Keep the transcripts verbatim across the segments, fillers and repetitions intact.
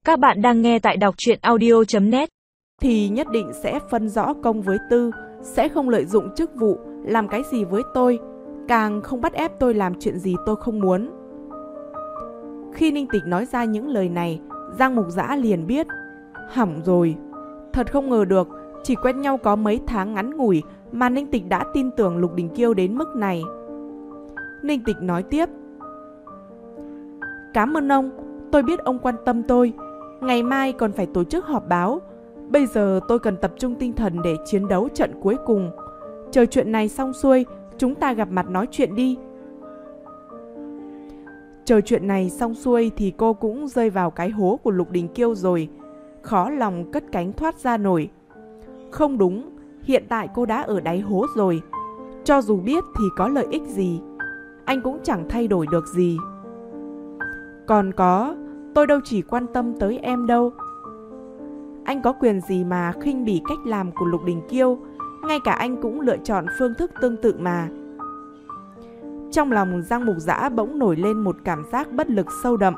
Các bạn đang nghe tại đọc truyện audio chấm net. Thì nhất định sẽ phân rõ công với tư, sẽ không lợi dụng chức vụ làm cái gì với tôi, càng không bắt ép tôi làm chuyện gì tôi không muốn. Khi Ninh Tịch nói ra những lời này, Giang Mục Dã liền biết, hỏng rồi. Thật không ngờ được, chỉ quen nhau có mấy tháng ngắn ngủi mà Ninh Tịch đã tin tưởng Lục Đình Kiêu đến mức này. Ninh Tịch nói tiếp, cảm ơn ông, tôi biết ông quan tâm tôi. Ngày mai còn phải tổ chức họp báo. Bây giờ tôi cần tập trung tinh thần để chiến đấu trận cuối cùng. Chờ chuyện này xong xuôi, chúng ta gặp mặt nói chuyện đi. Chờ chuyện này xong xuôi thì cô cũng rơi vào cái hố của Lục Đình Kiêu rồi. Khó lòng cất cánh thoát ra nổi. Không đúng, hiện tại cô đã ở đáy hố rồi. Cho dù biết thì có lợi ích gì, anh cũng chẳng thay đổi được gì. Còn có, tôi đâu chỉ quan tâm tới em đâu. Anh có quyền gì mà khinh bỉ cách làm của Lục Đình Kiêu. Ngay cả anh cũng lựa chọn phương thức tương tự mà. Trong lòng Giang Mục Dã bỗng nổi lên một cảm giác bất lực sâu đậm.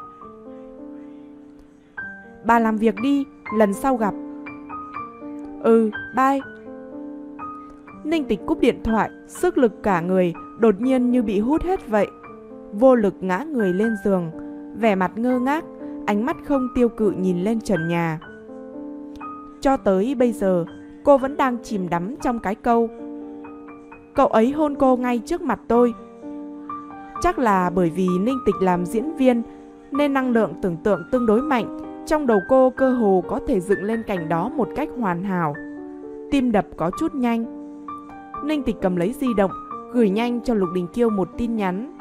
Bà làm việc đi, lần sau gặp. Ừ, bye. Ninh Tịch cúp điện thoại, sức lực cả người đột nhiên như bị hút hết vậy. Vô lực ngã người lên giường, vẻ mặt ngơ ngác, ánh mắt không tiêu cự nhìn lên trần nhà. Cho tới bây giờ, cô vẫn đang chìm đắm trong cái câu, cậu ấy hôn cô ngay trước mặt tôi. Chắc là bởi vì Ninh Tịch làm diễn viên nên năng lượng tưởng tượng tương đối mạnh. Trong đầu cô cơ hồ có thể dựng lên cảnh đó một cách hoàn hảo. Tim đập có chút nhanh. Ninh Tịch cầm lấy di động, gửi nhanh cho Lục Đình Kiêu một tin nhắn.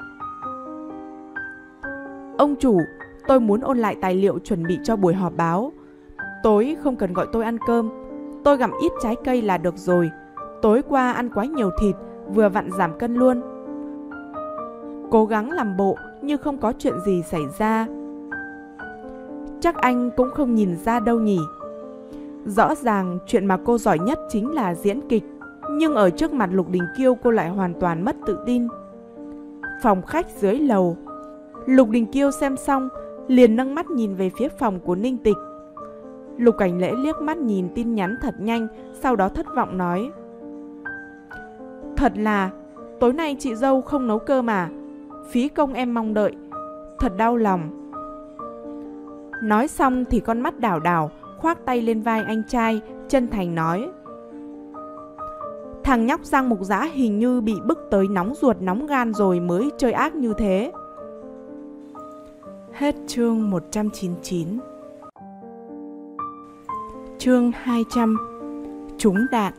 Ông chủ, tôi muốn ôn lại tài liệu chuẩn bị cho buổi họp báo. Tối không cần gọi tôi ăn cơm, tôi gặm ít trái cây là được rồi. Tối qua ăn quá nhiều thịt, vừa vặn giảm cân luôn. Cố gắng làm bộ như không có chuyện gì xảy ra. Chắc anh cũng không nhìn ra đâu nhỉ. Rõ ràng chuyện mà cô giỏi nhất chính là diễn kịch, nhưng ở trước mặt Lục Đình Kiêu cô lại hoàn toàn mất tự tin. Phòng khách dưới lầu. Lục Đình Kiêu xem xong liền nâng mắt nhìn về phía phòng của Ninh Tịch. Lục Cảnh Lễ liếc mắt nhìn tin nhắn thật nhanh, sau đó thất vọng nói, thật là, tối nay chị dâu không nấu cơm mà. Phí công em mong đợi, thật đau lòng. Nói xong thì con mắt đảo đảo, khoác tay lên vai anh trai, chân thành nói, thằng nhóc Giang Mục Dã hình như bị bức tới nóng ruột nóng gan rồi mới chơi ác như thế. Hết chương một trăm chín mươi chín. Chương hai trăm. Trúng đạn.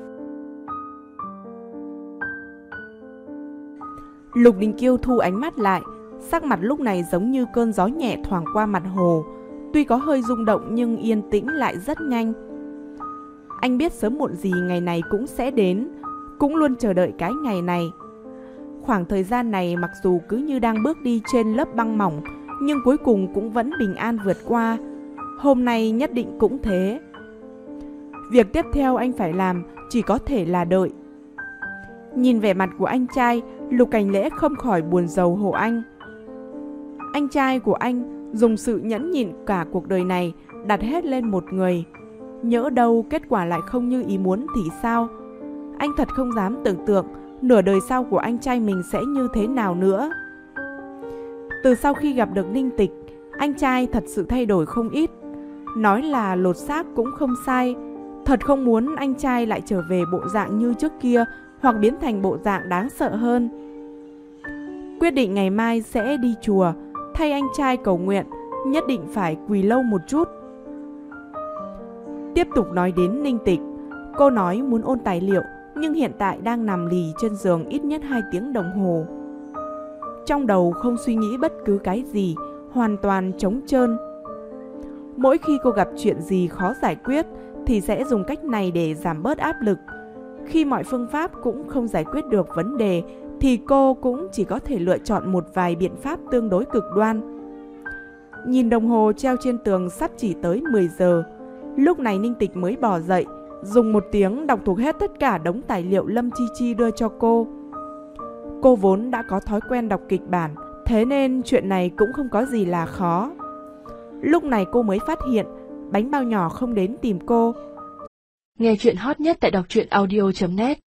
Lục Đình Kiêu thu ánh mắt lại, sắc mặt lúc này giống như cơn gió nhẹ thoảng qua mặt hồ. Tuy có hơi rung động nhưng yên tĩnh lại rất nhanh. Anh biết sớm muộn gì ngày này cũng sẽ đến, cũng luôn chờ đợi cái ngày này. Khoảng thời gian này mặc dù cứ như đang bước đi trên lớp băng mỏng, nhưng cuối cùng cũng vẫn bình an vượt qua. Hôm nay nhất định cũng thế. Việc tiếp theo anh phải làm chỉ có thể là đợi. Nhìn vẻ mặt của anh trai, Lục Cảnh Lễ không khỏi buồn rầu hộ anh. Anh trai của anh dùng sự nhẫn nhịn cả cuộc đời này đặt hết lên một người. Nhỡ đâu kết quả lại không như ý muốn thì sao? Anh thật không dám tưởng tượng nửa đời sau của anh trai mình sẽ như thế nào nữa. Từ sau khi gặp được Ninh Tịch, anh trai thật sự thay đổi không ít. Nói là lột xác cũng không sai. Thật không muốn anh trai lại trở về bộ dạng như trước kia, hoặc biến thành bộ dạng đáng sợ hơn. Quyết định ngày mai sẽ đi chùa, thay anh trai cầu nguyện, nhất định phải quỳ lâu một chút. Tiếp tục nói đến Ninh Tịch, cô nói muốn ôn tài liệu, nhưng hiện tại đang nằm lì trên giường ít nhất hai tiếng đồng hồ. Trong đầu không suy nghĩ bất cứ cái gì, hoàn toàn trống trơn. Mỗi khi cô gặp chuyện gì khó giải quyết thì sẽ dùng cách này để giảm bớt áp lực. Khi mọi phương pháp cũng không giải quyết được vấn đề thì cô cũng chỉ có thể lựa chọn một vài biện pháp tương đối cực đoan. Nhìn đồng hồ treo trên tường sắp chỉ tới mười giờ. Lúc này Ninh Tịch mới bỏ dậy, dùng một tiếng đọc thuộc hết tất cả đống tài liệu Lâm Chi Chi đưa cho cô. Cô vốn đã có thói quen đọc kịch bản, thế nên chuyện này cũng không có gì là khó. Lúc này cô mới phát hiện bánh bao nhỏ không đến tìm cô. Nghe chuyện hot nhất tại đọc truyện audio chấm net.